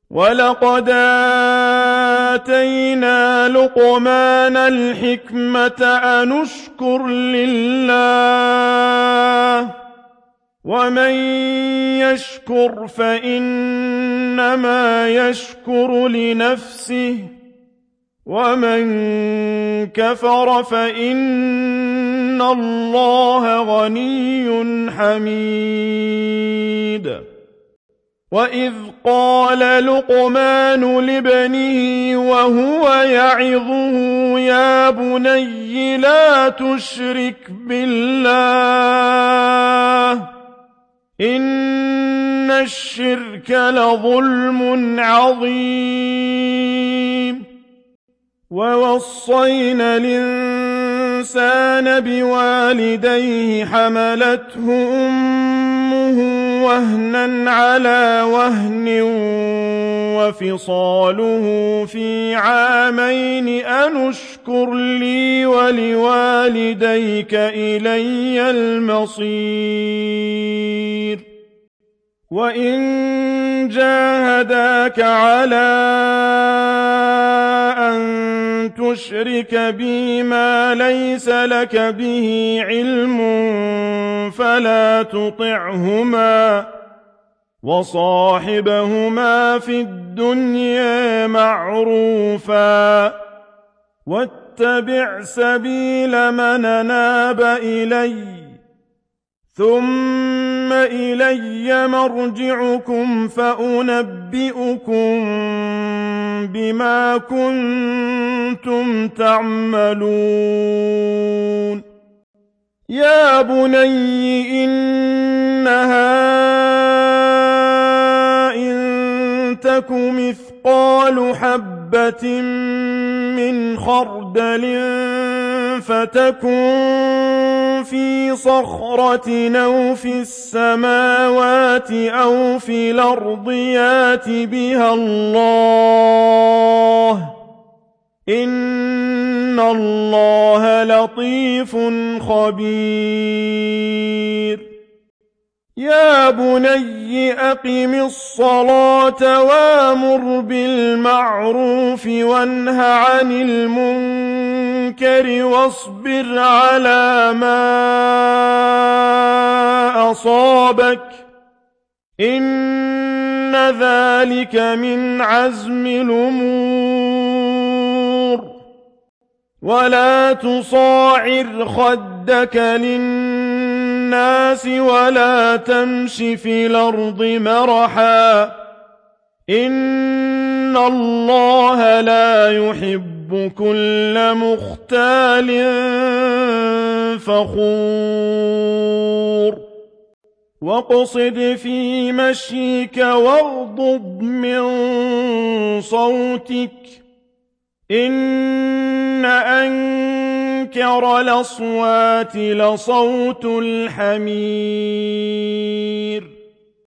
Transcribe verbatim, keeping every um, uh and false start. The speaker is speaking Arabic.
وَلَقَدْ آتَيْنَا لُقْمَانَ الْحِكْمَةَ أَنِ اشْكُرْ لِلَّهِ ۚ وَمَن يَشْكُرْ فَإِنَّمَا يَشْكُرُ لِنَفْسِهِ ۖ وَمَن كَفَرَ فَإِنَّ اللَّهَ غَنِيٌّ حَمِيدٌ. وَإِذْ قَالَ لُقْمَانُ لِابْنِهِ وَهُوَ يَعِظُهُ يَا بُنَيَّ لَا تُشْرِكْ بِاللَّهِ ۖ إِنَّ الشِّرْكَ لَظُلْمٌ عَظِيمٌ. وَوَصَّيْنَا الْإِنسَانَ بِوَالِدَيْهِ حَمَلَتْهُ أُمُّهُ وَهْنًا عَلَىٰ وَهْنٍ وَفِصَالُهُ فِي عَامَيْنِ أَنِ اشْكُرْ لِي وَلِوَالِدَيْكَ إِلَيَّ الْمَصِيرُ. وَإِن جَاهَدَاكَ عَلَىٰ أَن تُشْرِكَ بِي مَا لَيْسَ لَكَ بِهِ عِلْمٌ فَلَا تُطِعْهُمَا ۖ وَصَاحِبْهُمَا فِي الدُّنْيَا مَعْرُوفًا ۖ وَاتَّبِعْ سَبِيلَ مَنْ أَنَابَ إِلَيَّ ۚ ثُمَّ إِلَيَّ مَرْجِعُكُمْ فَأُنَبِّئُكُم بِمَا كُنتُمْ تَعْمَلُونَ. يَا بُنَيَّ إِنَّهَا إِن تَكُ مِثْقَالُ حَبَّةٍ مِّنْ خَرْدَلٍ فَتَكُن فِي صَخْرَةٍ أَوْ فِي السَّمَاوَاتِ أَوْ فِي الْأَرْضِ يَأْتِ بِهَا اللَّهُ ۚ إِنَّ اللَّهَ لَطِيفٌ خَبِيرٌ. يَا بُنَيَّ أَقِمِ الصَّلَاةَ وَأْمُرْ بِالْمَعْرُوفِ وَانْهَ عَنِ الْمُنكَرِ وَاصْبِرْ عَلَىٰ مَا أَصَابَكَ ۖ إِنَّ ذَٰلِكَ مِنْ عَزْمِ الْأُمُورِ. وَلَا تُصَعِّرْ خَدَّكَ لِلنَّاسِ وَلَا تَمْشِ فِي الْأَرْضِ مَرَحًا ۖ إِنَّ اللَّهَ لَا يُحِبُّ كُلَّ مُخْتَالٍ فَخُورٍ. وَاقْصِدْ فِي مَشْيِكَ وَاغْضُضْ مِن صَوْتِكَ ۚ إِنَّ أَنكَرَ الْأَصْوَاتِ لَصَوْتُ الْحَمِيرِ.